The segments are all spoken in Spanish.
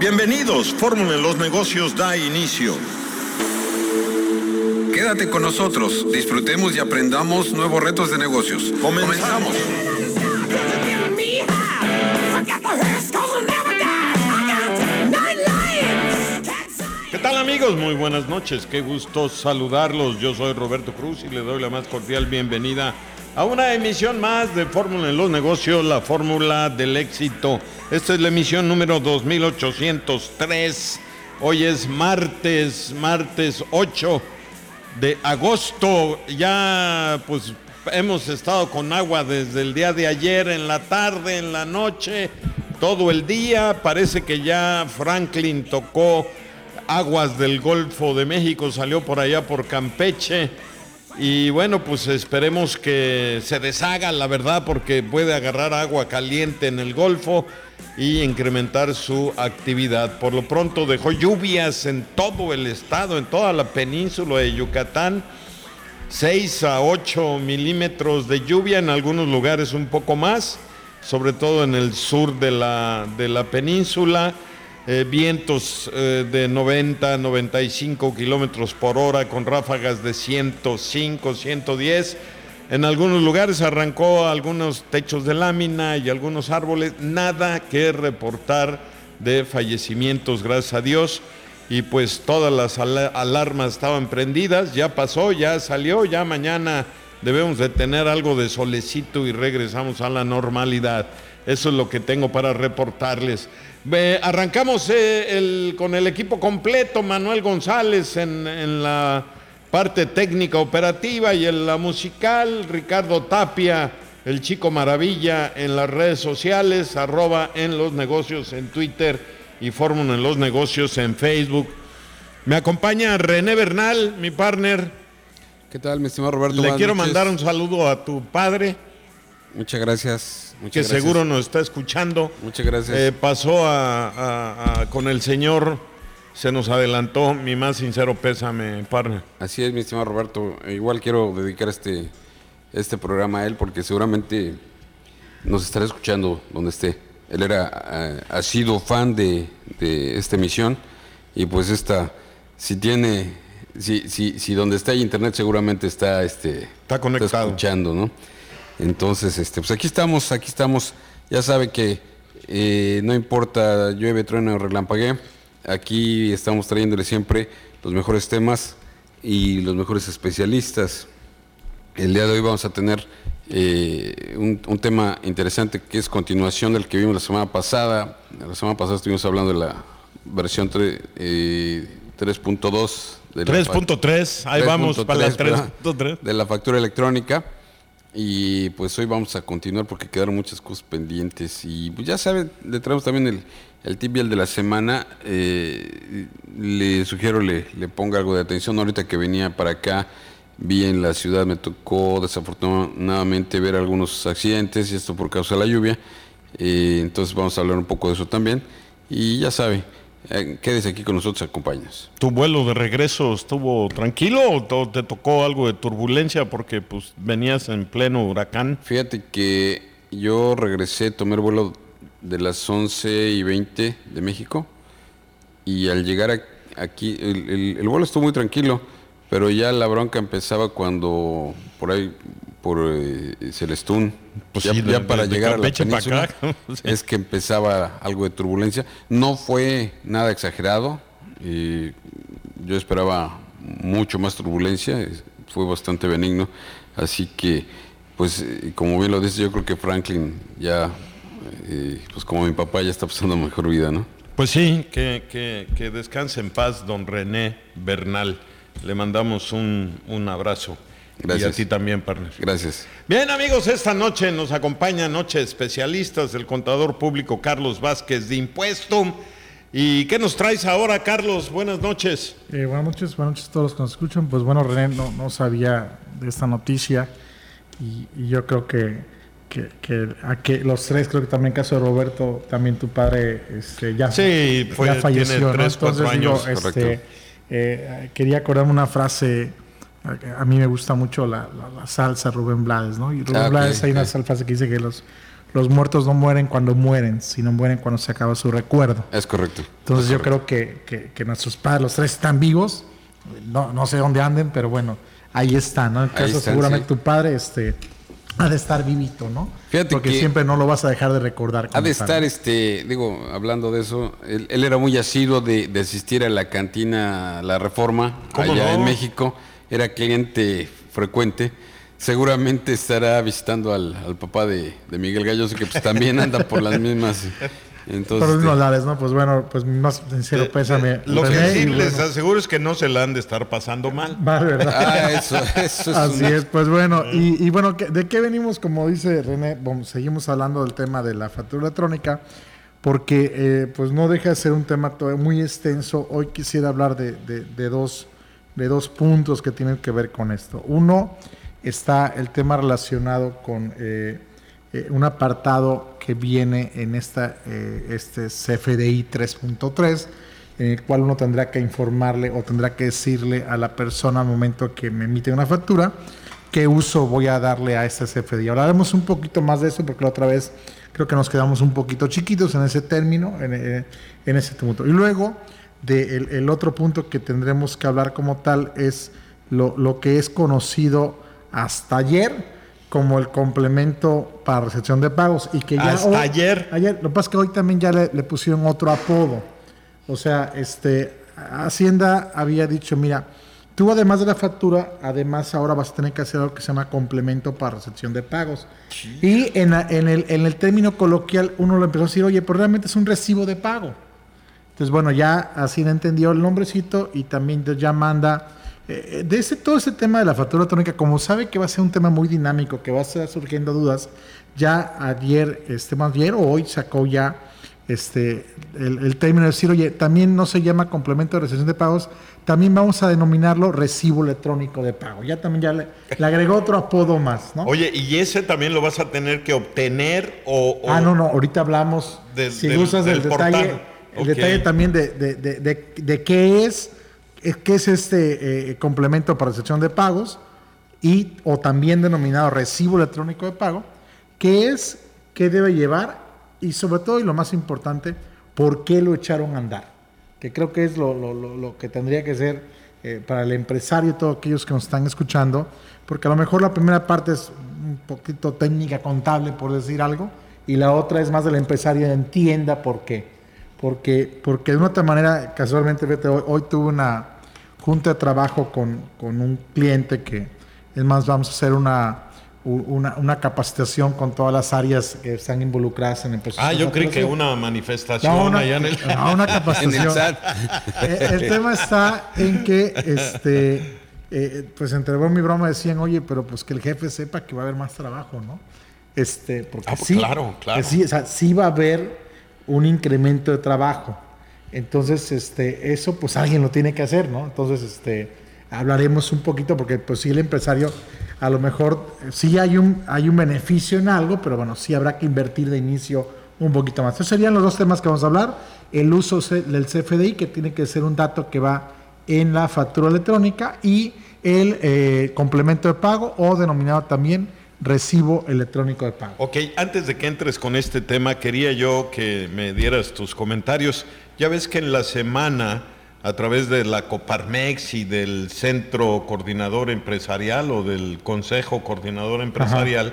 Bienvenidos, Fórmula en los Negocios da inicio. Quédate con nosotros, disfrutemos y aprendamos nuevos retos de negocios. Comenzamos. ¿Qué tal, amigos? Muy buenas noches, qué gusto saludarlos. Yo soy Roberto Cruz y le doy la más cordial bienvenida a una emisión más de Fórmula en los Negocios, la fórmula del éxito. Esta es la emisión número 2803. Hoy es martes 8 de agosto. Ya pues hemos estado con agua desde el día de ayer, en la tarde, en la noche, todo el día. Parece que ya Franklin tocó aguas del Golfo de México, salió por allá por Campeche. Y bueno, pues esperemos que se deshaga, la verdad, porque puede agarrar agua caliente en el Golfo y incrementar su actividad. Por lo pronto dejó lluvias en todo el estado, en toda la península de Yucatán, 6 a 8 milímetros de lluvia, en algunos lugares un poco más, sobre todo en el sur de la península. Vientos de 90 a 95 kilómetros por hora con ráfagas de 105, 110. En algunos lugares arrancó algunos techos de lámina y algunos árboles. Nada que reportar de fallecimientos, gracias a Dios. Y pues todas las alarmas estaban prendidas. Ya pasó, ya salió, ya mañana debemos de tener algo de solecito y regresamos a la normalidad. Eso es lo que tengo para reportarles. Arrancamos con el equipo completo. Manuel González en la parte técnica operativa y en la musical. Ricardo Tapia, el Chico Maravilla, en las redes sociales, @en los negocios en Twitter y Fórmula en los Negocios en Facebook. Me acompaña René Bernal, mi partner. ¿Qué tal, mi estimado Roberto? Le quiero mandar un saludo a tu padre. Muchas gracias. Que seguro nos está escuchando. Muchas gracias. Pasó con el señor, se nos adelantó. Mi más sincero pésame, partner. Así es, mi estimado Roberto. Igual quiero dedicar este programa a él porque seguramente nos estará escuchando donde esté. Él ha sido fan de esta emisión y pues si donde está internet seguramente está conectado, está escuchando, ¿no? Entonces, pues aquí estamos, ya sabe que no importa llueve, truene o relampaguee, aquí estamos trayéndole siempre los mejores temas y los mejores especialistas. El día de hoy vamos a tener un tema interesante que es continuación del que vimos la semana pasada. La semana pasada estuvimos hablando de la versión 3.2 de 3.3, ahí vamos para la 3.3 de la factura electrónica. Y pues hoy vamos a continuar porque quedaron muchas cosas pendientes. Y pues ya saben, le traemos también el tip y el de la semana. Le sugiero le ponga algo de atención. Ahorita que venía para acá, vi en la ciudad, me tocó desafortunadamente ver algunos accidentes, y esto por causa de la lluvia. Entonces vamos a hablar un poco de eso también. Y ya sabe, quédese aquí con nosotros, acompáñanos. ¿Tu vuelo de regreso estuvo tranquilo o te tocó algo de turbulencia porque pues venías en pleno huracán? Fíjate que yo regresé, tomé el vuelo de las 11:20 de México y al llegar aquí, el vuelo estuvo muy tranquilo, pero ya la bronca empezaba cuando por ahí, por Celestún, pues ya para llegar a la península, es que empezaba algo de turbulencia. No fue nada exagerado, yo esperaba mucho más turbulencia, fue bastante benigno, así que, pues, como bien lo dice, yo creo que Franklin ya, pues como mi papá, ya está pasando mejor vida, ¿no? Pues sí, que descanse en paz, don René Bernal. Le mandamos un abrazo. Gracias. Y a ti también, partner. Gracias. Bien, amigos, esta noche nos acompaña Noche de Especialistas, el contador público Carlos Vázquez de Impuesto. ¿Y qué nos traes ahora, Carlos? Buenas noches. Buenas noches a todos los que nos escuchan. Pues bueno, René no sabía de esta noticia y yo creo que los tres, creo que también en caso de Roberto, también tu padre ya falleció, tiene 3, ¿no? 4 años. Quería acordarme una frase. A mí me gusta mucho la salsa Rubén Blades, ¿no? Y Rubén Blades, hay una frase que dice que los los muertos no mueren cuando mueren, sino mueren cuando se acaba su recuerdo. Es correcto. Entonces yo creo que nuestros padres, los tres están vivos, no sé dónde anden, pero bueno, ahí están, ¿no? En el caso seguramente tu padre ha de estar vivito, ¿no? Fíjate porque que siempre no lo vas a dejar de recordar. Ha de estar, hablando de eso, él era muy asiduo de asistir a la cantina La Reforma, allá en México, era cliente frecuente. Seguramente estará visitando al papá de Miguel Galloso, que pues también anda por las mismas. Entonces, por los mismos lares, ¿no? Pues bueno, pues mi más sincero pésame. Lo que sí les aseguro es que no se la han de estar pasando mal. Vale, ¿verdad? Eso es así es, pues bueno, y bueno, ¿de qué venimos? Como dice René, seguimos hablando del tema de la factura electrónica, porque pues no deja de ser un tema todavía muy extenso. Hoy quisiera hablar de dos puntos que tienen que ver con esto. Uno, está el tema relacionado con un apartado que viene en este CFDI 3.3, en el cual uno tendrá que informarle o tendrá que decirle a la persona al momento que me emite una factura qué uso voy a darle a este CFDI. Hablaremos un poquito más de eso porque la otra vez creo que nos quedamos un poquito chiquitos en ese término, en ese punto. Y luego, el otro punto que tendremos que hablar como tal es lo que es conocido hasta ayer como el complemento para recepción de pagos, y que ya hasta ayer, lo que pasa es que hoy también ya le pusieron otro apodo. O sea, Hacienda había dicho, mira, tú además de la factura, además ahora vas a tener que hacer algo que se llama complemento para recepción de pagos. Sí. Y en el término coloquial uno lo empezó a decir, oye, pero realmente es un recibo de pago. Entonces, bueno, ya Hacienda entendió el nombrecito y también ya manda todo ese tema de la factura electrónica. Como sabe que va a ser un tema muy dinámico, que va a estar surgiendo dudas, ya ayer o hoy sacó ya el término de decir, oye, también no se llama complemento de recepción de pagos, también vamos a denominarlo recibo electrónico de pago. Ya también le agregó otro apodo más, ¿no? Oye, ¿y ese también lo vas a tener que obtener o no, ahorita hablamos, si usas del detalle, el detalle también de qué es complemento para recepción de pagos o también denominado recibo electrónico de pago, qué debe llevar y sobre todo, y lo más importante, por qué lo echaron a andar, que creo que es lo que tendría que ser para el empresario y todos aquellos que nos están escuchando, porque a lo mejor la primera parte es un poquito técnica contable, por decir algo, y la otra es más del empresario entienda por qué. Porque de una otra manera, casualmente, hoy tuve una junta de trabajo con un cliente que, es más, vamos a hacer una capacitación con todas las áreas que están involucradas en el proceso. Yo creí que una manifestación allá en el... No, una capacitación. El tema está en que, pues entre broma y broma decían, oye, pero pues que el jefe sepa que va a haber más trabajo, ¿no? Porque sí, claro. Que sí, o sea, sí va a haber un incremento de trabajo. Entonces, eso pues alguien lo tiene que hacer, ¿no? Entonces, hablaremos un poquito porque pues sí, el empresario a lo mejor sí hay un beneficio en algo, pero bueno, sí habrá que invertir de inicio un poquito más. Esos serían los dos temas que vamos a hablar: el uso del CFDI, que tiene que ser un dato que va en la factura electrónica, y el complemento de pago, o denominado también recibo electrónico de pago. Ok, antes de que entres con este tema, quería yo que me dieras tus comentarios. Ya ves que en la semana, a través de la Coparmex y del Centro Coordinador Empresarial o del Consejo Coordinador Empresarial,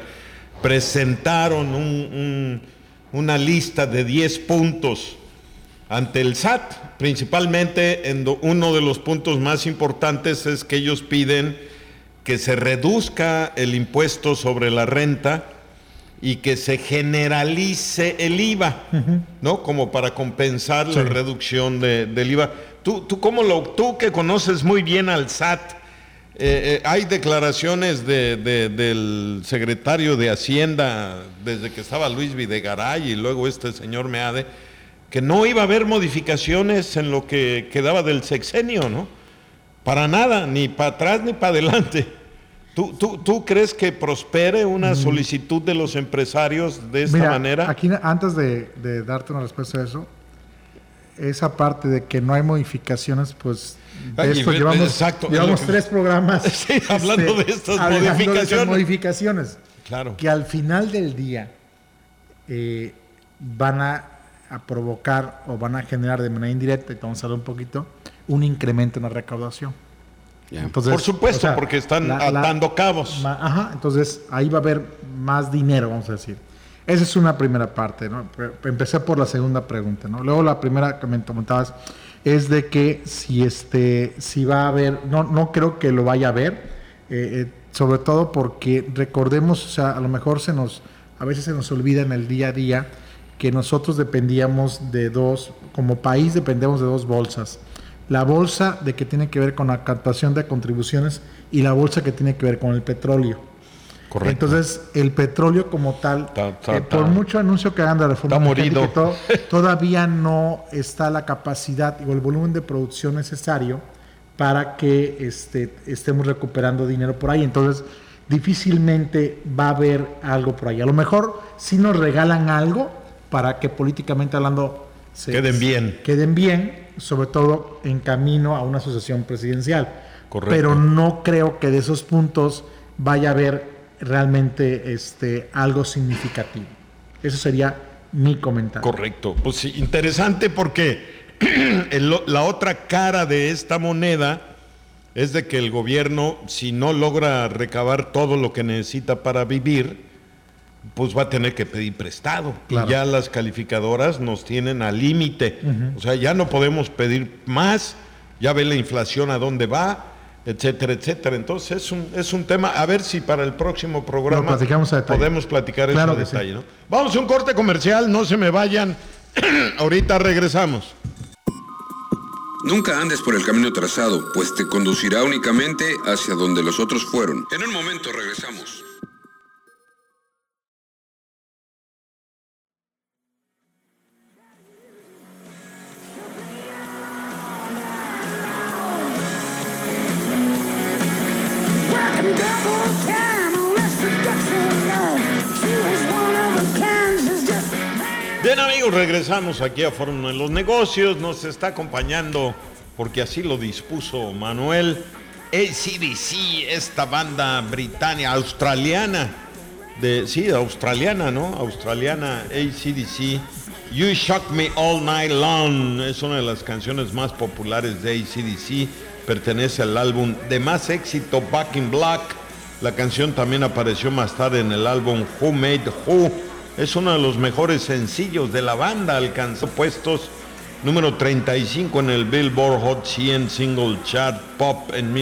presentaron una lista de 10 puntos ante el SAT. Principalmente, uno de los puntos más importantes es que ellos piden que se reduzca el impuesto sobre la renta y que se generalice el IVA, ¿no? Como para compensar la reducción del IVA. Tú que conoces muy bien al SAT, hay declaraciones del secretario de Hacienda desde que estaba Luis Videgaray y luego este señor Meade, que no iba a haber modificaciones en lo que quedaba del sexenio, ¿no? Para nada, ni para atrás ni para adelante. ¿Tú crees que prospere una solicitud de los empresarios de esta manera? Aquí, antes de darte una respuesta a eso, esa parte de que no hay modificaciones, pues de esto llevamos 3 programas hablando de estas modificaciones. modificaciones. Claro. Que al final del día, van a provocar o van a generar de manera indirecta, y vamos a hablar un poquito, un incremento en la recaudación. Entonces, por supuesto, porque están atando cabos. Entonces ahí va a haber más dinero, vamos a decir. Esa es una primera parte, ¿no? Empecé por la segunda pregunta, ¿no? Luego la primera que me comentabas es de que si va a haber, no creo que lo vaya a haber, sobre todo porque recordemos, o sea, a lo mejor a veces se nos olvida en el día a día que nosotros dependíamos como país dependemos de dos bolsas. La bolsa de que tiene que ver con la captación de contribuciones y la bolsa que tiene que ver con el petróleo. Correcto. Entonces, el petróleo como tal, por mucho anuncio que hagan de reforma energética, todavía no está la capacidad o el volumen de producción necesario para que estemos recuperando dinero por ahí. Entonces, difícilmente va a haber algo por ahí. A lo mejor sí nos regalan algo para que políticamente hablando queden bien, sobre todo en camino a una sucesión presidencial. Correcto. Pero no creo que de esos puntos vaya a haber realmente algo significativo. Eso sería mi comentario. Correcto. Pues sí, interesante porque la otra cara de esta moneda es de que el gobierno, si no logra recabar todo lo que necesita para vivir, pues va a tener que pedir prestado. Claro. Y ya las calificadoras nos tienen al límite. O sea, ya no podemos pedir más, ya ve la inflación a dónde va, etcétera, etcétera. Entonces es un tema, a ver si para el próximo programa podemos platicar eso a detalle, sí. ¿No? Vamos a un corte comercial, no se me vayan, ahorita regresamos. Nunca andes por el camino trazado, pues te conducirá únicamente hacia donde los otros fueron. En un momento regresamos. Bien, amigos, regresamos aquí a Fórmula de los Negocios. Nos está acompañando, porque así lo dispuso Manuel, AC/DC, esta banda británica, australiana, australiana, AC/DC. You Shock Me All Night Long es una de las canciones más populares de AC/DC, pertenece al álbum de más éxito, Back in Black. La canción también apareció más tarde en el álbum Who Made Who. Es uno de los mejores sencillos de la banda, alcanzó puestos número 35 en el Billboard Hot 100 Single Chart Pop en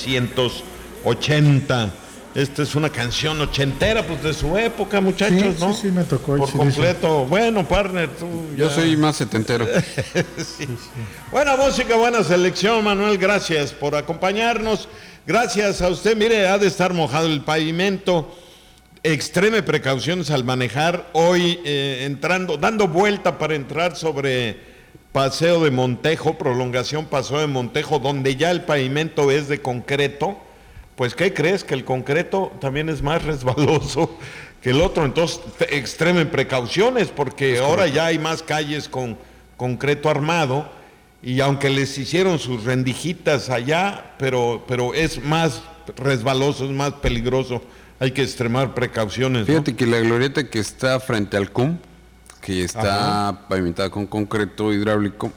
1980. Esta es una canción ochentera, pues de su época, muchachos, ¿no? Sí, me tocó. Por completo. Bueno, partner, tú Yo soy más setentero. Sí. Buena música, buena selección, Manuel, gracias por acompañarnos. Gracias a usted. Mire, ha de estar mojado el pavimento. Extreme precauciones al manejar. Hoy dando vuelta para entrar sobre Paseo de Montejo, prolongación Paseo de Montejo, donde ya el pavimento es de concreto. Pues, ¿qué crees? Que el concreto también es más resbaloso que el otro. Entonces, extremen precauciones, porque ahora ya hay más calles con concreto armado, y aunque les hicieron sus rendijitas allá, pero es más resbaloso, es más peligroso. Hay que extremar precauciones. Fíjate, ¿no? Que la glorieta que está frente al CUM, que está pavimentada con concreto hidráulico,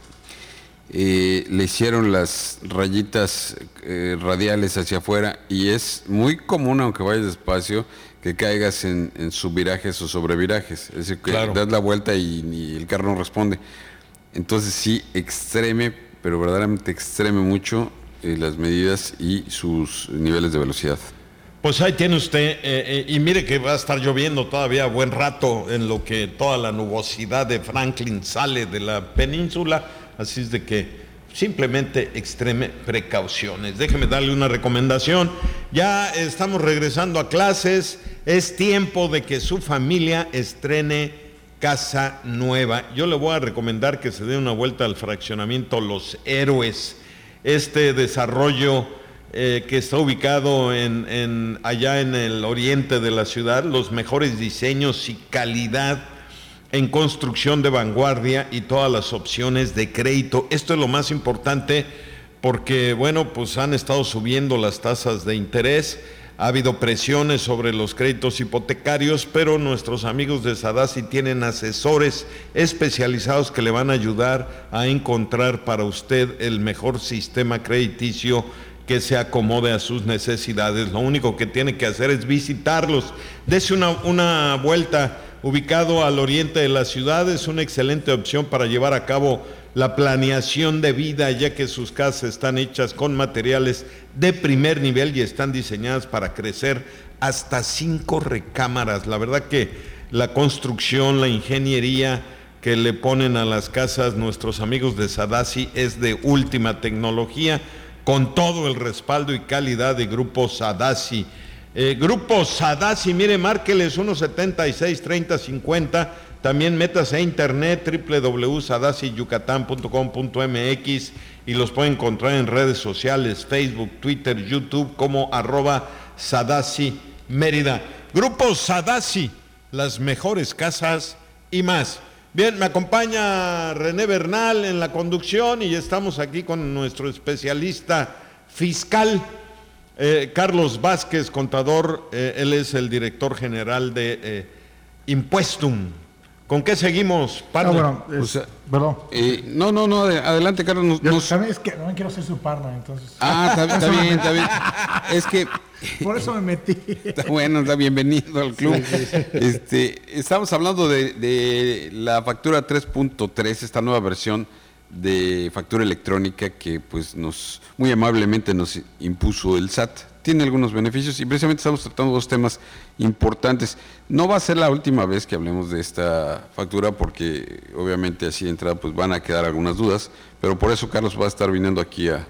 le hicieron las rayitas radiales hacia afuera, y es muy común, aunque vayas despacio, que caigas en subvirajes o sobrevirajes. Es decir, que das la vuelta y el carro no responde. Entonces sí, pero verdaderamente extreme mucho las medidas y sus niveles de velocidad. Pues ahí tiene usted, y mire que va a estar lloviendo todavía buen rato en lo que toda la nubosidad de Franklin sale de la península, así es de que simplemente extreme precauciones. Déjeme darle una recomendación. Ya estamos regresando a clases, es tiempo de que su familia estrene casa nueva. Yo le voy a recomendar que se dé una vuelta al fraccionamiento Los Héroes, este desarrollo que está ubicado allá en el oriente de la ciudad, los mejores diseños y calidad en construcción de vanguardia y todas las opciones de crédito. Esto es lo más importante porque, bueno, pues han estado subiendo las tasas de interés. ha habido presiones sobre los créditos hipotecarios, pero nuestros amigos de Sadassi tienen asesores especializados que le van a ayudar a encontrar para usted el mejor sistema crediticio que se acomode a sus necesidades. Lo único que tiene que hacer es visitarlos. Dese una vuelta. Ubicado al oriente de la ciudad, es una excelente opción para llevar a cabo la planeación de vida, ya que sus casas están hechas con materiales de primer nivel y están diseñadas para crecer hasta 5 recámaras. La verdad que la construcción, la ingeniería que le ponen a las casas nuestros amigos de Sadassi es de última tecnología, con todo el respaldo y calidad de Grupo Sadassi. Grupo Sadassi, mire, márqueles 176-3050, también métase a internet www.sadassiyucatán.com.mx y los puede encontrar en redes sociales, Facebook, Twitter, YouTube como @Sadassi Mérida. Grupo Sadassi, las mejores casas y más. Bien, me acompaña René Bernal en la conducción y estamos aquí con nuestro especialista fiscal, Carlos Vázquez, contador. Él es el director general de Impuestum. ¿Con qué seguimos, partner? Perdón. No, adelante, Carlos. ¿Sabes que no quiero ser su partner, entonces? Está bien. Es que... Por eso me metí. Está bueno, está bienvenido al club. Sí. Estamos hablando de la factura 3.3, esta nueva versión de factura electrónica que pues muy amablemente nos impuso el SAT. Tiene algunos beneficios y precisamente estamos tratando 2 temas importantes. No va a ser la última vez que hablemos de esta factura porque obviamente así de entrada pues van a quedar algunas dudas, pero por eso Carlos va a estar viniendo aquí a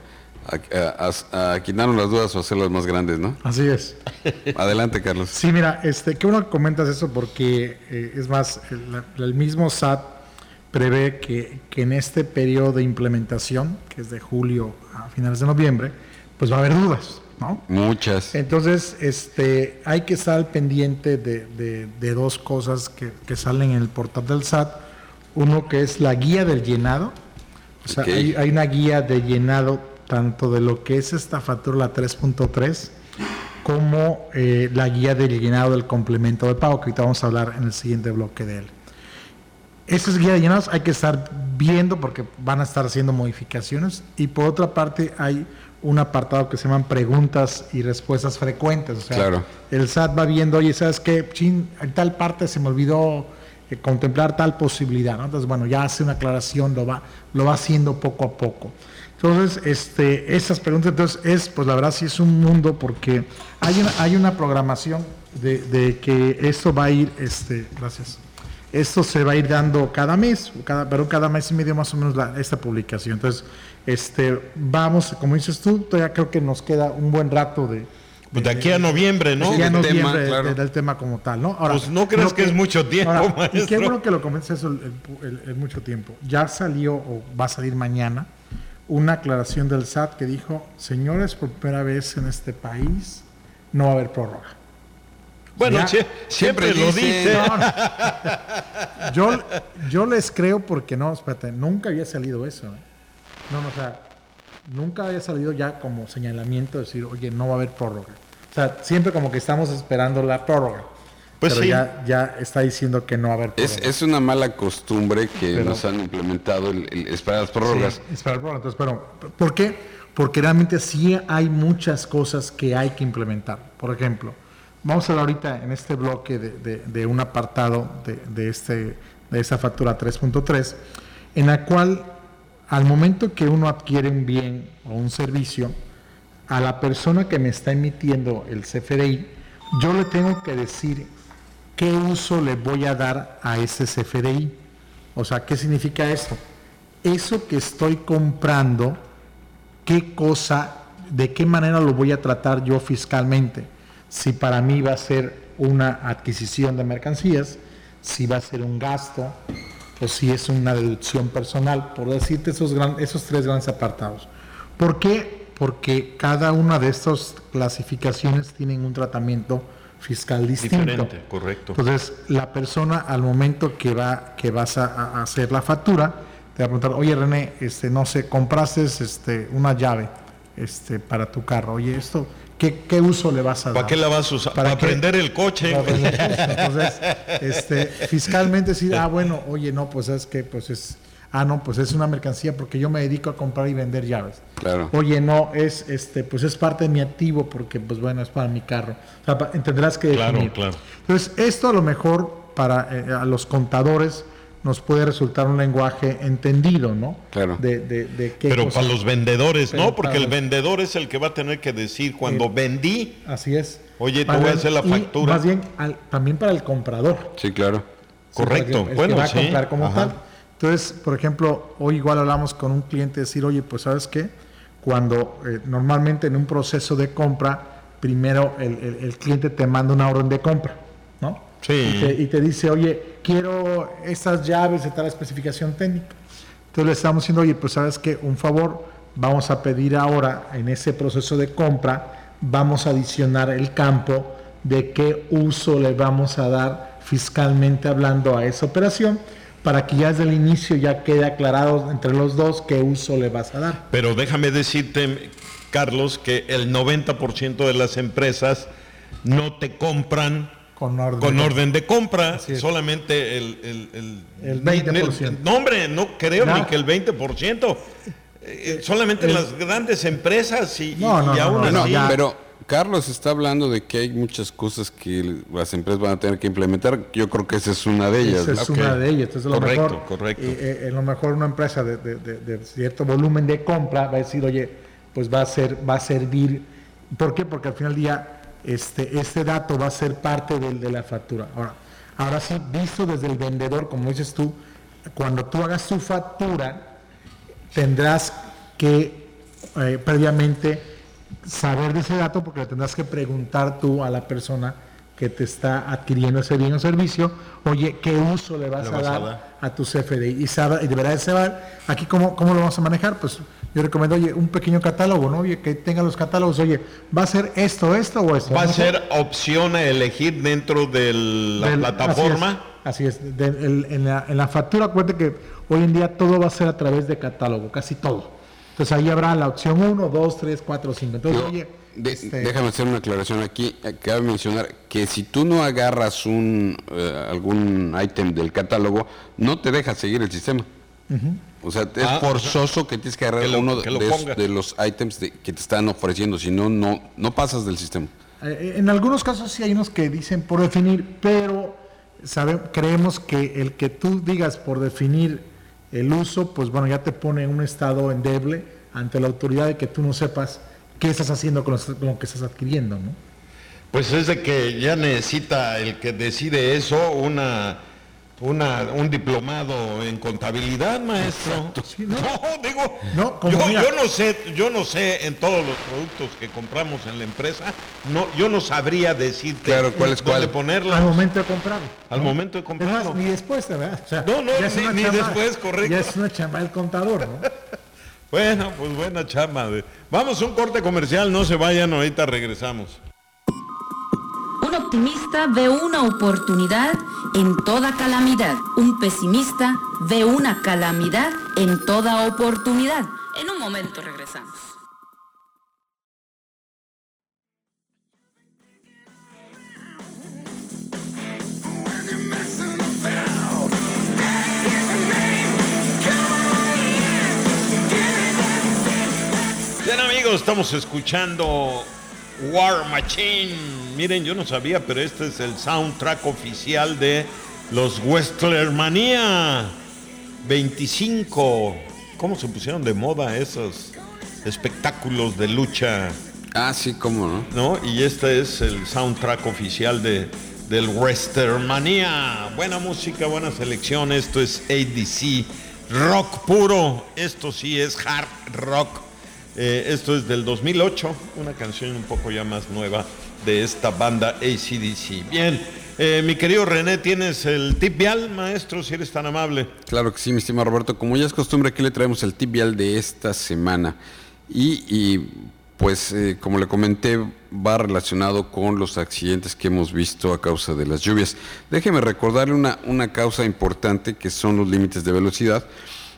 quitarnos las dudas o hacerlas más grandes, ¿no? Así es. Adelante, Carlos. Sí, mira, qué bueno que comentas eso porque es más, el mismo SAT prevé que en este periodo de implementación, que es de julio a finales de noviembre, pues va a haber dudas, ¿no? Muchas. Entonces, hay que estar al pendiente de 2 cosas que salen en el portal del SAT. Uno que es la guía del llenado. O sea, Okay. hay una guía de llenado tanto de lo que es esta factura, la 3.3, como la guía de llenado del complemento de pago, que ahorita vamos a hablar en el siguiente bloque de él. Esas guías de llenados hay que estar viendo porque van a estar haciendo modificaciones, y por otra parte hay un apartado que se llaman preguntas y respuestas frecuentes. O sea, claro. El SAT va viendo, oye, ¿sabes qué? En tal parte se me olvidó contemplar tal posibilidad, ¿no? Entonces, bueno, ya hace una aclaración, lo va haciendo poco a poco. Entonces, esas preguntas, entonces pues la verdad sí es un mundo porque hay una programación de que esto va a ir, gracias. Esto se va a ir dando cada mes, cada mes y medio más o menos esta publicación. Entonces, vamos, como dices tú, todavía creo que nos queda un buen rato de aquí a noviembre, ¿no? De aquí a noviembre, tema, claro. del tema como tal, ¿no? Ahora, pues no crees que es mucho tiempo, maestro. Y qué bueno que lo comentes eso, el mucho tiempo. Ya salió, o va a salir mañana, una aclaración del SAT que dijo, señores, por primera vez en este país no va a haber prórroga. Bueno, siempre lo dice. No. Yo les creo porque nunca había salido eso. Nunca había salido ya como señalamiento de decir, oye, no va a haber prórroga. O sea, siempre como que estamos esperando la prórroga. Pues pero sí. ya está diciendo que no va a haber prórroga. Es una mala costumbre que nos han implementado el esperar las prórrogas. Sí, esperar prórrogas. Entonces, pero, ¿por qué? Porque realmente sí hay muchas cosas que hay que implementar. Por ejemplo, vamos a hablar ahorita en este bloque de un apartado de esa factura 3.3, en la cual al momento que uno adquiere un bien o un servicio, a la persona que me está emitiendo el CFDI, yo le tengo que decir qué uso le voy a dar a ese CFDI. O sea, ¿qué significa esto? Eso que estoy comprando, de qué manera lo voy a tratar yo fiscalmente. Si para mí va a ser una adquisición de mercancías, si va a ser un gasto, o si es una deducción personal, por decirte esos 3 grandes apartados. ¿Por qué? Porque cada una de estas clasificaciones tienen un tratamiento fiscal distinto. Diferente, correcto. Entonces, la persona al momento que vas a hacer la factura, te va a preguntar, oye René, no sé, compraste una llave para tu carro. Oye, ¿qué uso le vas a dar? ¿Para qué la vas a usar? Para prender el coche. Para prender el coche. Entonces, fiscalmente decir, bueno, oye, no, pues es que, pues es, no, pues es una mercancía porque yo me dedico a comprar y vender llaves. Claro. Oye, no, pues es parte de mi activo porque, pues bueno, es para mi carro. O sea, tendrás que definir. Claro. Entonces, esto a lo mejor para a los contadores nos puede resultar un lenguaje entendido, ¿no? Claro. De qué Pero cosa. para los vendedores, Pero ¿no? Porque el los... vendedor es el que va a tener que decir cuando vendí. Así es. Oye, te voy a hacer la factura. Más bien, también para el comprador. Sí, claro. Correcto. El bueno, que va sí. a comprar como tal. Entonces, por ejemplo, hoy igual hablamos con un cliente decir, oye, pues ¿sabes qué? Cuando normalmente en un proceso de compra, primero el cliente te manda una orden de compra, ¿no? Sí. Y te dice, oye, quiero estas llaves de tal especificación técnica. Entonces le estamos diciendo, oye, pues ¿sabes qué? Un favor, vamos a pedir ahora en ese proceso de compra, vamos a adicionar el campo de qué uso le vamos a dar fiscalmente hablando a esa operación, para que ya desde el inicio ya quede aclarado entre los dos qué uso le vas a dar. Pero déjame decirte, Carlos, que el 90% de las empresas no te compran con orden de compra, solamente el 20%. No, hombre, no creo ni que el 20%. Solamente las grandes empresas y aún así. Pero Carlos está hablando de que hay muchas cosas que las empresas van a tener que implementar. Yo creo que esa es una de ellas. Esa es una de ellas. Entonces, Correcto. En lo mejor una empresa de cierto volumen de compra va a decir, oye, pues va a servir. ¿Por qué? Porque al final del día este dato va a ser parte de la factura. Ahora sí, visto desde el vendedor, como dices tú, cuando tú hagas tu factura, tendrás que previamente saber de ese dato, porque le tendrás que preguntar tú a la persona que te está adquiriendo ese bien o servicio, oye, ¿qué uso le vas a dar a tu CFDI? Y deberá de saber, aquí ¿cómo lo vamos a manejar? Pues yo recomiendo, oye, un pequeño catálogo, ¿no? Oye, que tenga los catálogos, oye, ¿va a ser esto o esto? Va a ser opción a elegir dentro de la plataforma. Así es. En la factura, acuérdate que hoy en día todo va a ser a través de catálogo, casi todo. Entonces ahí habrá la opción 1, 2, 3, 4, 5. Entonces, oye... Déjame hacer una aclaración aquí. Cabe mencionar que si tú no agarras algún ítem del catálogo, no te deja seguir el sistema. O sea, es forzoso que tienes que agarrar uno de los ítems que te están ofreciendo, si no, no pasas del sistema. En algunos casos sí hay unos que dicen por definir, pero creemos que el que tú digas por definir el uso, pues bueno, ya te pone en un estado endeble ante la autoridad de que tú no sepas qué estás haciendo con lo que estás adquiriendo, ¿no? Pues es de que ya necesita el que decide eso un diplomado en contabilidad, maestro. Sí, ¿no? Yo no sé en todos los productos que compramos en la empresa, yo no sabría decirte dónde ponerla. Al momento de comprarlo. Al momento de comprarlo. Ni después, ¿verdad? O sea, ni después, correcto. Ya es una chamba del contador, ¿no? Bueno, pues buena chamba. Vamos a un corte comercial, no se vayan, ahorita regresamos. Un optimista ve una oportunidad en toda calamidad. Un pesimista ve una calamidad en toda oportunidad. En un momento regresamos. Bien, amigos, estamos escuchando War Machine. Miren, yo no sabía, pero este es el soundtrack oficial de los WrestleMania 25. ¿Cómo se pusieron de moda esos espectáculos de lucha? Sí, cómo no. Y este es el soundtrack oficial del WrestleMania. Buena música, buena selección. Esto es ADC, rock puro. Esto sí es hard rock. Esto es del 2008, una canción un poco ya más nueva de esta banda AC/DC. Bien, mi querido René, ¿tienes el tip vial, maestro, si eres tan amable? Claro que sí, mi estimado Roberto. Como ya es costumbre, aquí le traemos el tip vial de esta semana. Y pues, como le comenté, va relacionado con los accidentes que hemos visto a causa de las lluvias. Déjeme recordarle una causa importante, que son los límites de velocidad.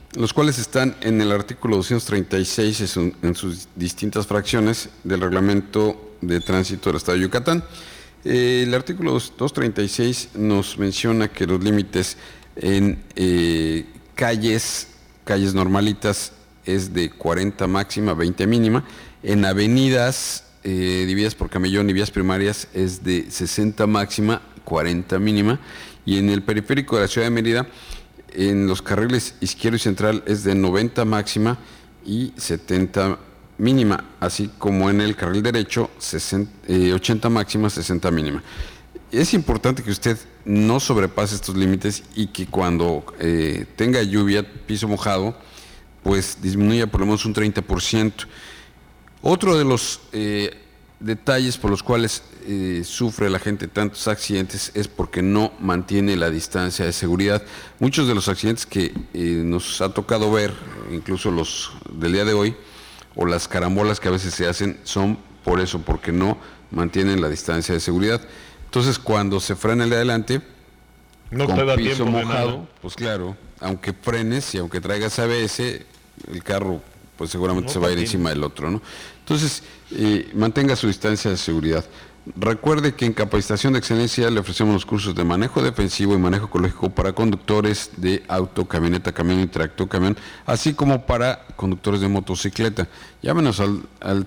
los cuales están en el artículo 236 en sus distintas fracciones del Reglamento de Tránsito del Estado de Yucatán. El artículo 236 nos menciona que los límites en calles normalitas es de 40 máxima, 20 mínima. En avenidas divididas por camellón y vías primarias es de 60 máxima, 40 mínima. Y en el periférico de la ciudad de Mérida, en los carriles izquierdo y central es de 90 máxima y 70 mínima, así como en el carril derecho 80 máxima, 60 mínima. Es importante que usted no sobrepase estos límites y que cuando tenga lluvia, piso mojado, pues disminuya por lo menos un 30%. Otro de los detalles por los cuales sufre la gente tantos accidentes es porque no mantiene la distancia de seguridad. Muchos de los accidentes que nos ha tocado ver, incluso los del día de hoy, o las carambolas que a veces se hacen, son por eso, porque no mantienen la distancia de seguridad. Entonces, cuando se frena el de adelante, no con te da piso tiempo mojado, de nada. pues claro, aunque frenes y aunque traigas ABS, el carro pues seguramente se va a ir encima del otro, ¿no? Entonces, mantenga su distancia de seguridad. Recuerde que en Capacitación de Excelencia le ofrecemos los cursos de manejo defensivo y manejo ecológico para conductores de auto, camioneta, camión y tractocamión, así como para conductores de motocicleta. Llámenos al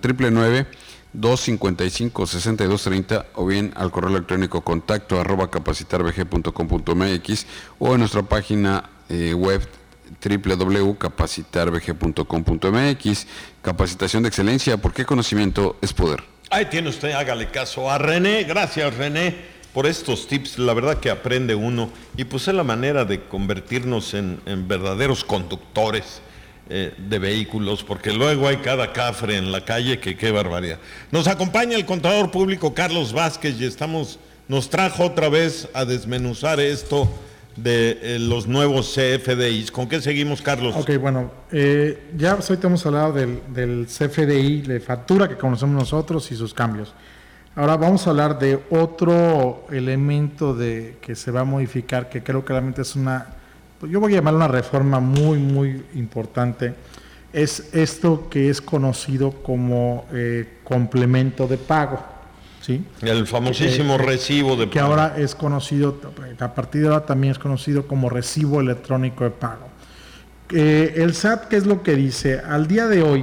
999-255-6230 o bien al correo electrónico contacto@capacitarbg.com.mx o en nuestra página web www.capacitarbg.com.mx. Capacitación de excelencia, porque conocimiento es poder. Ahí tiene usted, hágale caso a René. Gracias, René, por estos tips. La verdad que aprende uno y pues es la manera de convertirnos en verdaderos conductores de vehículos, porque luego hay cada cafre en la calle que qué barbaridad. Nos acompaña el contador público Carlos Vázquez y nos trajo otra vez a desmenuzar esto de los nuevos CFDIs. ¿Con qué seguimos, Carlos? Ok, bueno, ya ahorita hemos hablado del CFDI, de factura que conocemos nosotros y sus cambios. Ahora vamos a hablar de otro elemento que se va a modificar, que creo que realmente es yo voy a llamar una reforma muy, muy importante. Es esto que es conocido como complemento de pago. ¿Sí? El famosísimo recibo de pago. Que ahora es conocido, a partir de ahora también es conocido como recibo electrónico de pago. El SAT, ¿qué es lo que dice? Al día de hoy,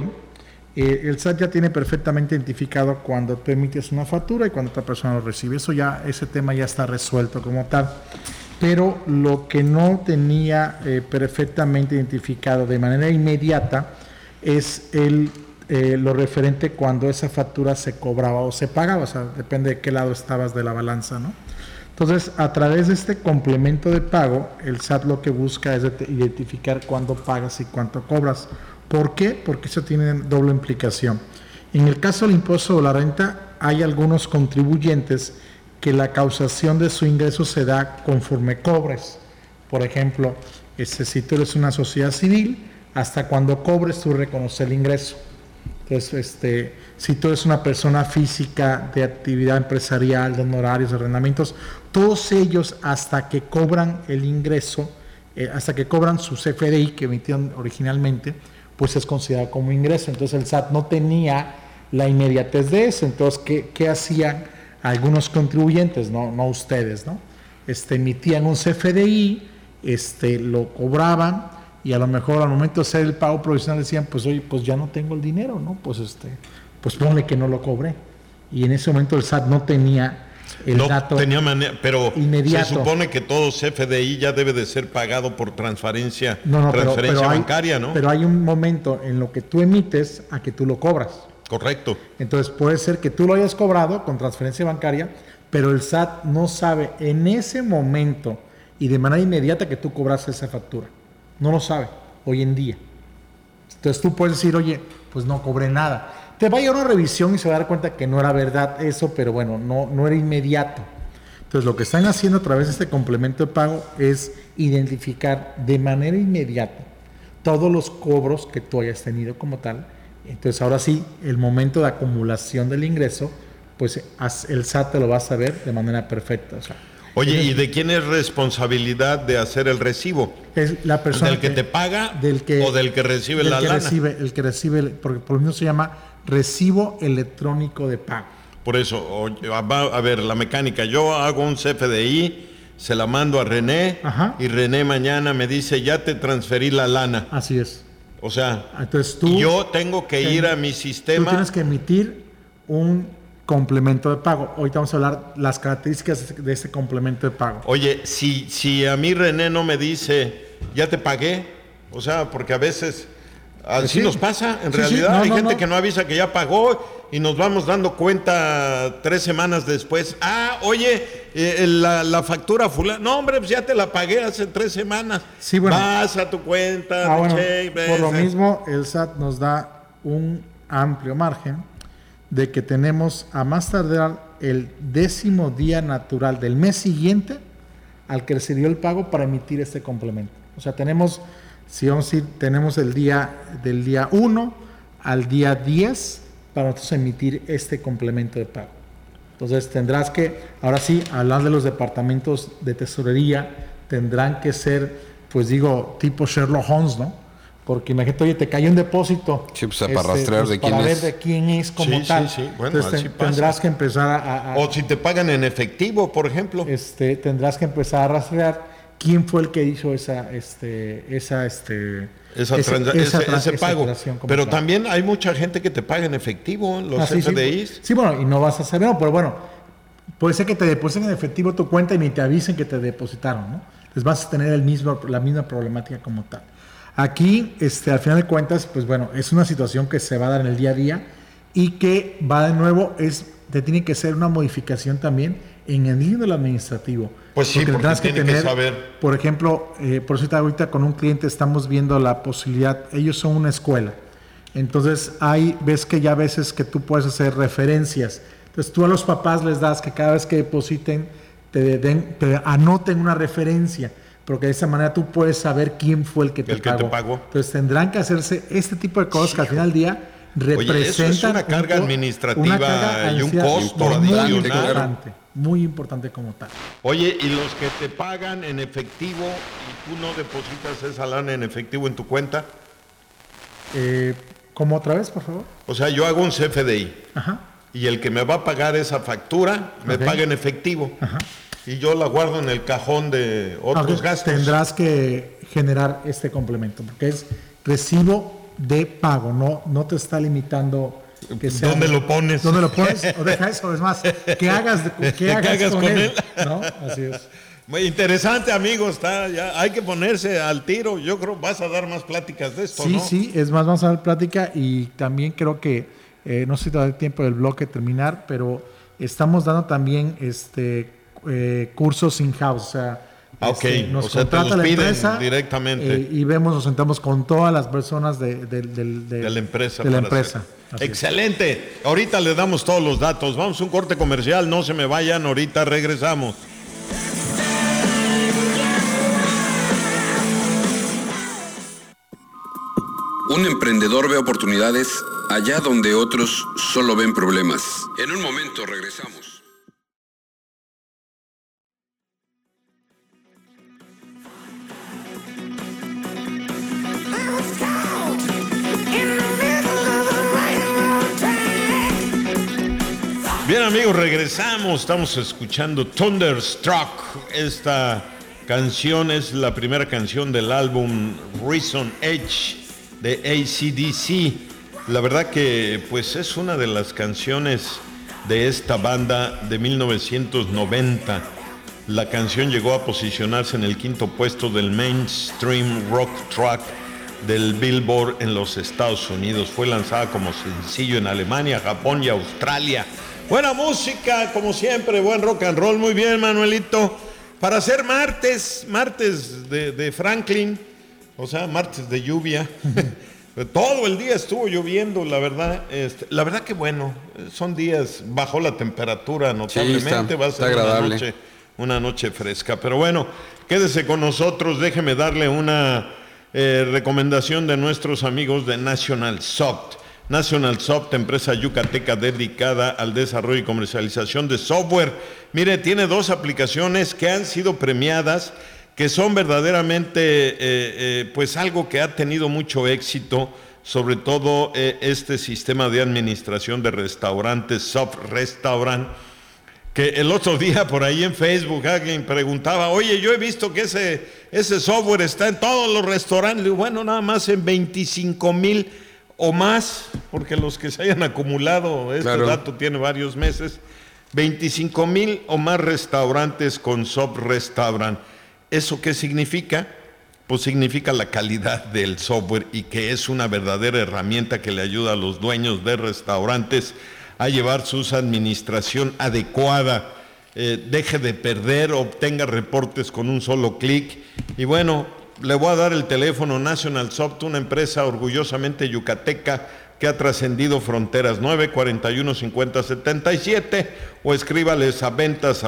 el SAT ya tiene perfectamente identificado cuando tú emites una factura y cuando otra persona lo recibe. Ese tema ya está resuelto como tal. Pero lo que no tenía perfectamente identificado de manera inmediata es lo referente cuando esa factura se cobraba o se pagaba, o sea, depende de qué lado estabas de la balanza, ¿no? Entonces, a través de este complemento de pago, el SAT lo que busca es identificar cuándo pagas y cuánto cobras. ¿Por qué? Porque eso tiene doble implicación. En el caso del impuesto sobre la renta, hay algunos contribuyentes que la causación de su ingreso se da conforme cobres. Por ejemplo, si tú eres una sociedad civil, hasta cuando cobres tú reconoces el ingreso. Entonces, si tú eres una persona física de actividad empresarial, de honorarios, de arrendamientos, todos ellos hasta que cobran el ingreso, hasta que cobran su CFDI que emitieron originalmente, pues es considerado como ingreso. Entonces el SAT no tenía la inmediatez de eso. Entonces, ¿qué hacían algunos contribuyentes? No ustedes, ¿no? Emitían un CFDI, lo cobraban, y a lo mejor al momento de hacer el pago provisional decían, pues oye, pues ya no tengo el dinero, ¿no? Pues ponle que no lo cobré. Y en ese momento el SAT no tenía el dato pero inmediato. Se supone que todo CFDI ya debe de ser pagado por transferencia pero bancaria, ¿no? Pero hay un momento en lo que tú emites a que tú lo cobras. Correcto. Entonces puede ser que tú lo hayas cobrado con transferencia bancaria, pero el SAT no sabe en ese momento y de manera inmediata que tú cobras esa factura. No lo sabe hoy en día. Entonces tú puedes decir, oye, pues no cobré nada. Te va a llegar una revisión y se va a dar cuenta que no era verdad eso, pero bueno, no era inmediato. Entonces lo que están haciendo a través de este complemento de pago es identificar de manera inmediata todos los cobros que tú hayas tenido como tal. Entonces ahora sí, el momento de acumulación del ingreso, pues el SAT te lo va a saber de manera perfecta. Oye, ¿y de quién es responsabilidad de hacer el recibo? Es la persona ¿Del que te paga o del que recibe del la que lana? El que recibe, porque por lo menos se llama recibo electrónico de pago. Por eso, a ver, la mecánica. Yo hago un CFDI, se la mando a René, Ajá. y René mañana me dice, ya te transferí la lana. Así es. O sea, entonces tú, yo tengo que ir a mi sistema. Tú tienes que emitir un complemento de pago. Ahorita vamos a hablar las características de ese complemento de pago. Oye, si a mí René no me dice, ya te pagué, o sea, porque a veces así nos pasa, en realidad. No, hay gente que no avisa que ya pagó y nos vamos dando cuenta 3 semanas después. Oye, la factura fulana. No, hombre, pues ya te la pagué hace 3 semanas. Sí, bueno. Vas a tu cuenta. Por lo mismo, el SAT nos da un amplio margen de que tenemos a más tardar el 10º día natural del mes siguiente al que recibió el pago para emitir este complemento. O sea, tenemos, si vamos a decir, tenemos del día 1 al día 10 para nosotros emitir este complemento de pago. Entonces tendrás que, ahora sí, hablar de los departamentos de tesorería, tendrán que ser, pues digo, tipo Sherlock Holmes, ¿no? Porque imagínate, oye, te cae un depósito. Sí, pues para rastrear pues, de quién para es. ver de quién es como tal. Sí. Bueno, entonces así pasa. tendrás que empezar O si te pagan en efectivo, por ejemplo. Tendrás que empezar a rastrear quién fue el que hizo ese pago. Pero tal. También hay mucha gente que te paga en efectivo, los FDIs. Sí, bueno, y no vas a saber, pero bueno, puede ser que te depositen en efectivo tu cuenta y ni te avisen que te depositaron, ¿no? Entonces vas a tener la misma problemática como tal. Aquí, al final de cuentas, pues bueno, es una situación que se va a dar en el día a día y que va de nuevo, te tiene que ser una modificación también en el nivel administrativo. Pues sí, porque tiene que saber. Por ejemplo, por eso ahorita con un cliente estamos viendo la posibilidad, ellos son una escuela, entonces ves que ya a veces que tú puedes hacer referencias, entonces tú a los papás les das que cada vez que depositen te anoten una referencia, porque de esa manera tú puedes saber quién fue el que te pagó. Entonces tendrán que hacerse este tipo de cosas que al final del día representan. Oye, eso es una carga administrativa y un costo adicional. Muy importante como tal. Oye, ¿y los que te pagan en efectivo y tú no depositas esa lana en efectivo en tu cuenta? ¿Cómo otra vez, por favor? O sea, yo hago un CFDI. Ajá. Y el que me va a pagar esa factura me paga en efectivo. Ajá. Y yo la guardo en el cajón de otros gastos. Tendrás que generar este complemento, porque es recibo de pago, no te está limitando que sea. ¿Dónde lo pones? ¿Dónde lo pones? O deja eso, es más, ¿qué hagas con él? ¿No? Así es. Muy interesante, amigos, ya hay que ponerse al tiro. Yo creo vas a dar más pláticas de esto, ¿no? Sí, es más, vamos a dar plática y también creo que, no sé si te da el tiempo del bloque terminar, pero estamos dando también cursos in-house, o sea, nos contrata la empresa directamente y nos sentamos con todas las personas de la empresa. Excelente. Ahorita le damos todos los datos. Vamos a un corte comercial, no se me vayan, ahorita regresamos. Un emprendedor ve oportunidades allá donde otros solo ven problemas. En un momento regresamos. Bien, amigos, regresamos. Estamos escuchando Thunderstruck. Esta canción es la primera canción del álbum Reason Edge de AC/DC. La verdad que pues es una de las canciones de esta banda de 1990. La canción llegó a posicionarse en el 5º puesto del Mainstream Rock Track del Billboard en los Estados Unidos. Fue lanzada como sencillo en Alemania, Japón y Australia. Buena música, como siempre, buen rock and roll. Muy bien, Manuelito. Para hacer martes de Franklin, o sea, martes de lluvia. Todo el día estuvo lloviendo, la verdad. La verdad que bueno, son días, bajó la temperatura notablemente. Sí, va a ser agradable. Una noche fresca. Pero bueno, quédese con nosotros. Déjeme darle una recomendación de nuestros amigos de National Soft. National Soft, empresa yucateca dedicada al desarrollo y comercialización de software. Mire, tiene 2 aplicaciones que han sido premiadas, que son verdaderamente pues algo que ha tenido mucho éxito, sobre todo este sistema de administración de restaurantes, Soft Restaurant, que el otro día por ahí en Facebook alguien preguntaba, oye, yo he visto que ese software está en todos los restaurantes. Le digo, bueno, nada más en 25,000 o más, porque los que se hayan acumulado, este dato tiene varios meses, 25,000 o más restaurantes con Soft Restaurant. ¿Eso qué significa? Pues significa la calidad del software y que es una verdadera herramienta que le ayuda a los dueños de restaurantes a llevar su administración adecuada, deje de perder, obtenga reportes con un solo clic. Y bueno, le voy a dar el teléfono. National Soft, una empresa orgullosamente yucateca que ha trascendido fronteras, 941-5077, o escríbales a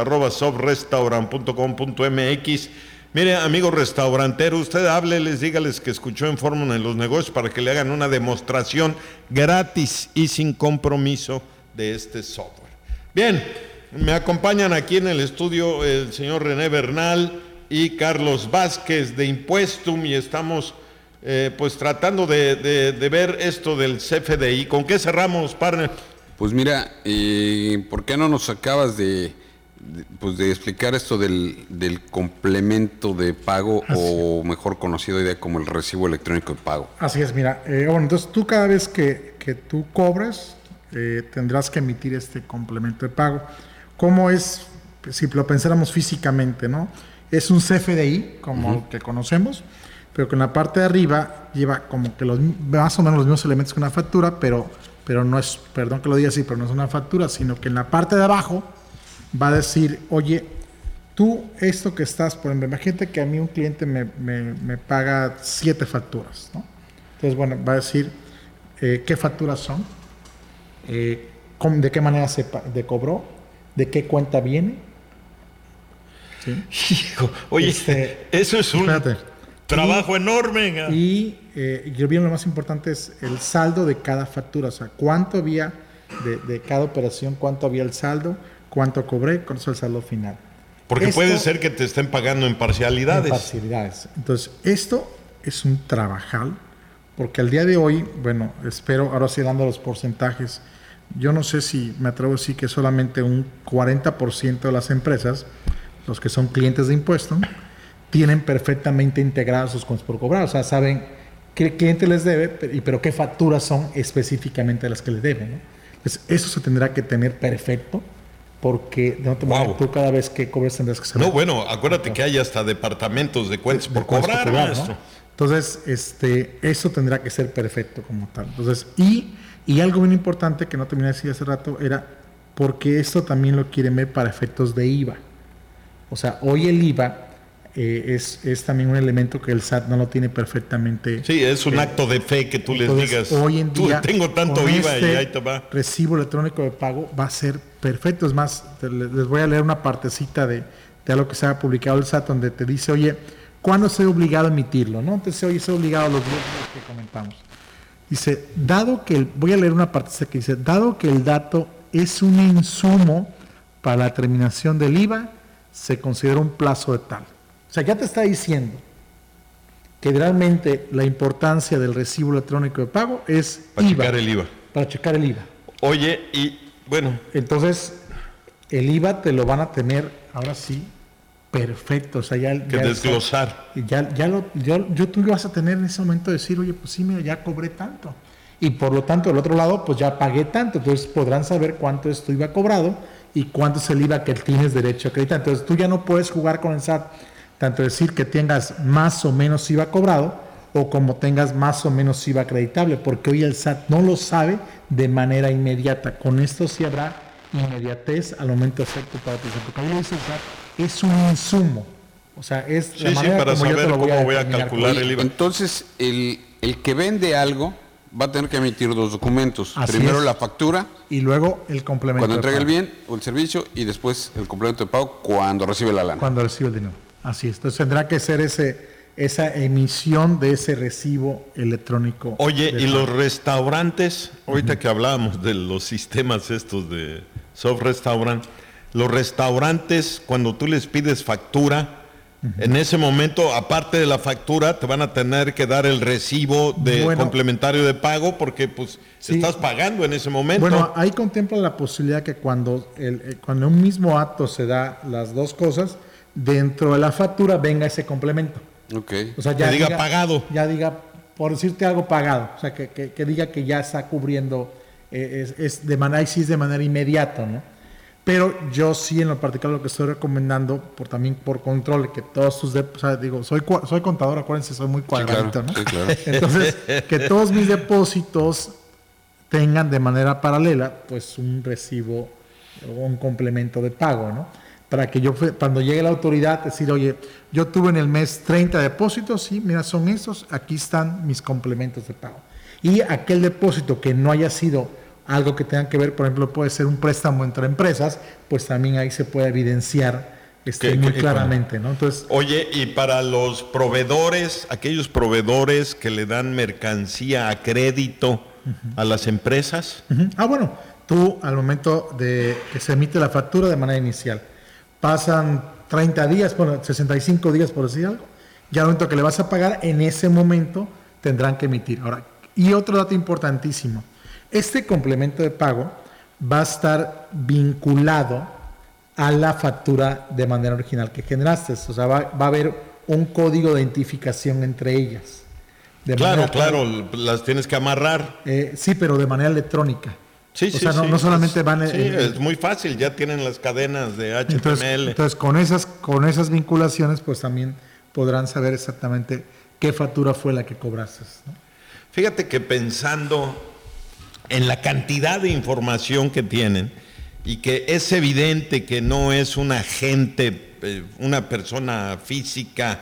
ventas@softrestaurant.com.mx. Mire, amigo restaurantero, usted hábleles, dígales que escuchó en Fórmula en los Negocios para que le hagan una demostración gratis y sin compromiso de este software. Bien, me acompañan aquí en el estudio el señor René Bernal y Carlos Vázquez de Impuestum, y estamos pues tratando de ver esto del CFDI. ¿Con qué cerramos, partner? Pues mira, ¿por qué no nos acabas de explicar esto del complemento de pago, o mejor conocido idea como el recibo electrónico de pago? Así es, mira, bueno, entonces tú cada vez que tú cobres, tendrás que emitir este complemento de pago. ¿Cómo es? Si lo pensáramos físicamente, ¿no? Es un CFDI, como el que conocemos, pero que en la parte de arriba lleva como que más o menos los mismos elementos que una factura, pero no es, perdón que lo diga así, pero no es una factura, sino que en la parte de abajo va a decir, oye, tú esto que estás, por ejemplo, imagínate que a mí un cliente me paga 7 facturas, ¿no? Entonces, bueno, va a decir qué facturas son, de qué manera se cobró, de qué cuenta viene. ¿Sí? Hijo, oye, eso es un trabajo enorme. Y yo bien, lo más importante es el saldo de cada factura, o sea, cuánto había de cada operación, cuánto había el saldo, cuánto cobré, cuánto es el saldo final. Porque puede ser que te estén pagando en parcialidades. Entonces, esto es un trabajal, porque al día de hoy, bueno, espero, ahora sí dando los porcentajes, yo no sé si me atrevo a decir que solamente un 40% de las empresas, los que son clientes de impuestos, tienen perfectamente integrados sus cuentas por cobrar. O sea, saben qué cliente les debe, pero qué facturas son específicamente las que les deben, ¿no? Entonces, eso se tendrá que tener perfecto, porque de otra manera tú cada vez que cobres tendrás que saber. No, bueno, acuérdate que hay hasta departamentos de cuentas por cobrar, maestro. ¿No? Entonces, eso tendrá que ser perfecto como tal. Entonces, y algo bien importante que no terminé de decir hace rato era porque esto también lo quieren ver para efectos de IVA. O sea, hoy el IVA es también un elemento que el SAT no lo tiene perfectamente. Sí, es un acto de fe que tú les digas, hoy en día, tengo tanto IVA y ahí te va. Recibo electrónico de pago va a ser perfecto. Es más, les voy a leer una partecita de algo que se ha publicado el SAT, donde te dice, oye, ¿cuándo estoy obligado a emitirlo? ¿No? Entonces, oye, estoy obligado a los días que comentamos. Dice, voy a leer una partecita que dice, dado que el dato es un insumo para la terminación del IVA, se considera un plazo de tal. O sea, ya te está diciendo que realmente la importancia del recibo electrónico de pago es para checar el IVA. Para checar el IVA. Oye, y bueno. Entonces, el IVA te lo van a tener, ahora sí, perfecto. O sea, ya desglosar. Tú vas a tener en ese momento decir, oye, pues sí, mira, ya cobré tanto. Y por lo tanto, del otro lado, pues ya pagué tanto. Entonces podrán saber cuánto es tu IVA cobrado y cuánto es el IVA que tienes derecho a acreditar. Entonces tú ya no puedes jugar con el SAT, tanto decir que tengas más o menos IVA cobrado o como tengas más o menos IVA acreditable, porque hoy el SAT no lo sabe de manera inmediata. Con esto sí habrá inmediatez al momento de hacer tu pago. Porque hoy el SAT es un insumo. O sea, es la manera para como saber yo te lo voy a calcular el IVA. Entonces, el que vende algo va a tener que emitir 2 documentos. Así Primero es. la factura. Y luego el complemento. Cuando entrega de el pago. bien o el servicio, y después el complemento de pago cuando recibe la lana. Cuando recibe el dinero. Así es. Entonces tendrá que ser esa emisión de ese recibo electrónico. Oye, ¿y los restaurantes? Ahorita que hablábamos de los sistemas estos de Soft Restaurant, los restaurantes, cuando tú les pides factura, en ese momento, aparte de la factura, te van a tener que dar el recibo de complementario de pago porque pues estás pagando en ese momento. Bueno, ahí contempla la posibilidad que cuando en un mismo acto se da las dos cosas, dentro de la factura venga ese complemento. Okay. O sea, ya diga pagado. Ya diga, por decirte algo, pagado. O sea, que diga que ya está cubriendo, es de manera inmediata, ¿no? Pero yo sí, en lo particular, lo que estoy recomendando, también por control, que todos sus soy contador, acuérdense, soy muy cuadradito, ¿no? Sí, claro. Entonces, que todos mis depósitos tengan de manera paralela, pues un recibo o un complemento de pago, ¿no? Para que yo, cuando llegue la autoridad, decir, oye, yo tuve en el mes 30 depósitos, sí, mira, son estos, aquí están mis complementos de pago. Y aquel depósito que no haya sido algo que tenga que ver, por ejemplo, puede ser un préstamo entre empresas, pues también ahí se puede evidenciar muy claramente, ¿no? Entonces, oye, y para los proveedores, aquellos proveedores que le dan mercancía a crédito a las empresas. Bueno, tú al momento de que se emite la factura de manera inicial, pasan 30 días, 65 días por decir algo, ya al momento que le vas a pagar, en ese momento tendrán que emitir. Ahora, y otro dato importantísimo, este complemento de pago va a estar vinculado a la factura de manera original que generaste. O sea, va a haber un código de identificación entre ellas. Claro, las tienes que amarrar. Sí, pero de manera electrónica. Sí, no solamente van... es muy fácil, ya tienen las cadenas de HTML. Entonces con esas vinculaciones, pues también podrán saber exactamente qué factura fue la que cobraste, ¿no? Fíjate que pensando en la cantidad de información que tienen y que es evidente que no es un agente, una persona física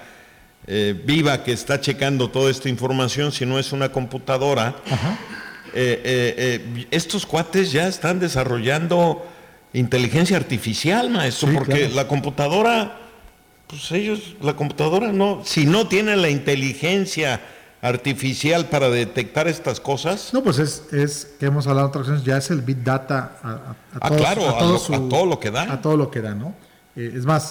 viva que está checando toda esta información, sino es una computadora. Estos cuates ya están desarrollando inteligencia artificial, maestro, porque claro, la computadora, la computadora no, si no tiene la inteligencia artificial para detectar estas cosas. No, pues es que hemos hablado en otras ocasiones, ya es el Big Data a todo lo que da. A todo lo que da, ¿no? Es más,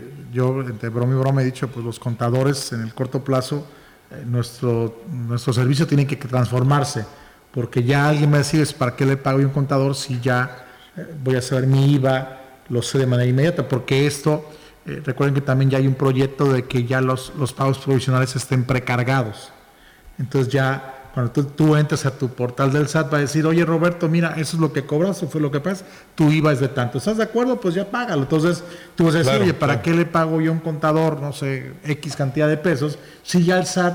yo entre broma y broma he dicho, pues los contadores en el corto plazo, nuestro servicio tiene que transformarse, porque ya alguien me decía, ¿para qué le pago yo a un contador si ya voy a saber mi IVA, lo sé de manera inmediata? Porque esto, recuerden que también ya hay un proyecto de que ya los pagos provisionales estén precargados. Entonces ya cuando tú entras a tu portal del SAT va a decir, oye Roberto, mira, eso es lo que cobras, eso fue lo que pagas, tu IVA es de tanto. ¿Estás de acuerdo? Pues ya págalo. Entonces tú vas a decir, oye, ¿para qué le pago yo a un contador, no sé, X cantidad de pesos, si ya el SAT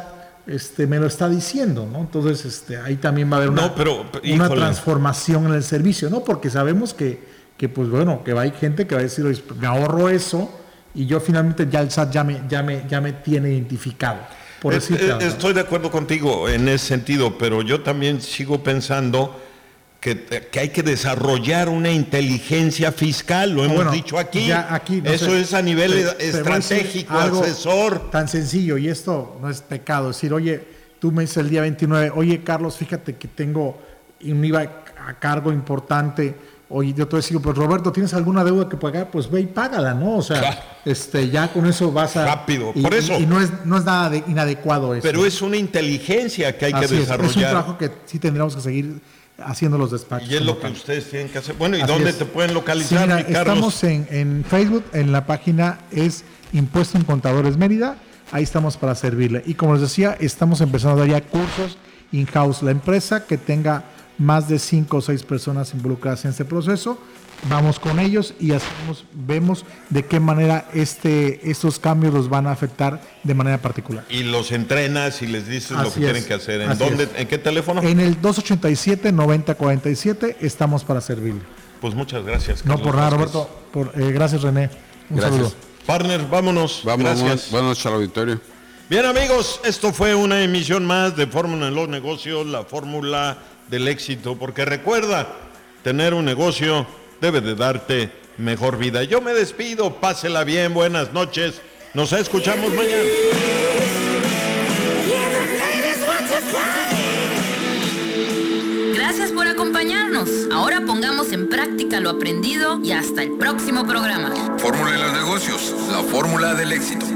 me lo está diciendo, ¿no? Entonces ahí también va a haber una transformación en el servicio, ¿no? Porque sabemos que pues bueno, que hay gente que va a decir, oye, me ahorro eso y yo finalmente ya el SAT ya me tiene identificado. Estoy de acuerdo contigo en ese sentido, pero yo también sigo pensando que hay que desarrollar una inteligencia fiscal, lo hemos dicho aquí. Eso es a nivel estratégico, asesor. Tan sencillo, y esto no es pecado, es decir, oye, tú me dices el día 29, oye Carlos, fíjate que tengo un IVA a cargo importante. Oye, yo te digo, pues Roberto, ¿tienes alguna deuda que pagar? Pues ve y págala, ¿no? O sea, claro, ya con eso vas a... Rápido, por eso. Y no es nada inadecuado eso. Pero es una inteligencia que hay que desarrollar. Es un trabajo que sí tendríamos que seguir haciendo los despachos. Y es lo que ustedes tienen que hacer. Bueno, ¿y dónde te pueden localizar, sí, mira, Carlos? Estamos en Facebook, en la página es Impuesto en Contadores Mérida, ahí estamos para servirle. Y como les decía, estamos empezando a dar ya cursos in-house. La empresa que tenga más de 5 o 6 personas involucradas en este proceso, vamos con ellos y vemos de qué manera estos cambios los van a afectar de manera particular. Y los entrenas y les dices lo que tienen que hacer. ¿En qué teléfono? En el 287-9047 estamos para servirle. Pues muchas gracias, Carlos. No, por nada, Roberto. Gracias, René. Un saludo. Partner, vámonos. Gracias. Vámonos al auditorio. Bien, amigos, esto fue una emisión más de Fórmula en los Negocios, la fórmula del éxito, porque recuerda, tener un negocio debe de darte mejor vida. Yo me despido, pásela bien, buenas noches, nos escuchamos mañana. Gracias por acompañarnos. Ahora pongamos en práctica lo aprendido y hasta el próximo programa. Fórmula en los negocios, la fórmula del éxito.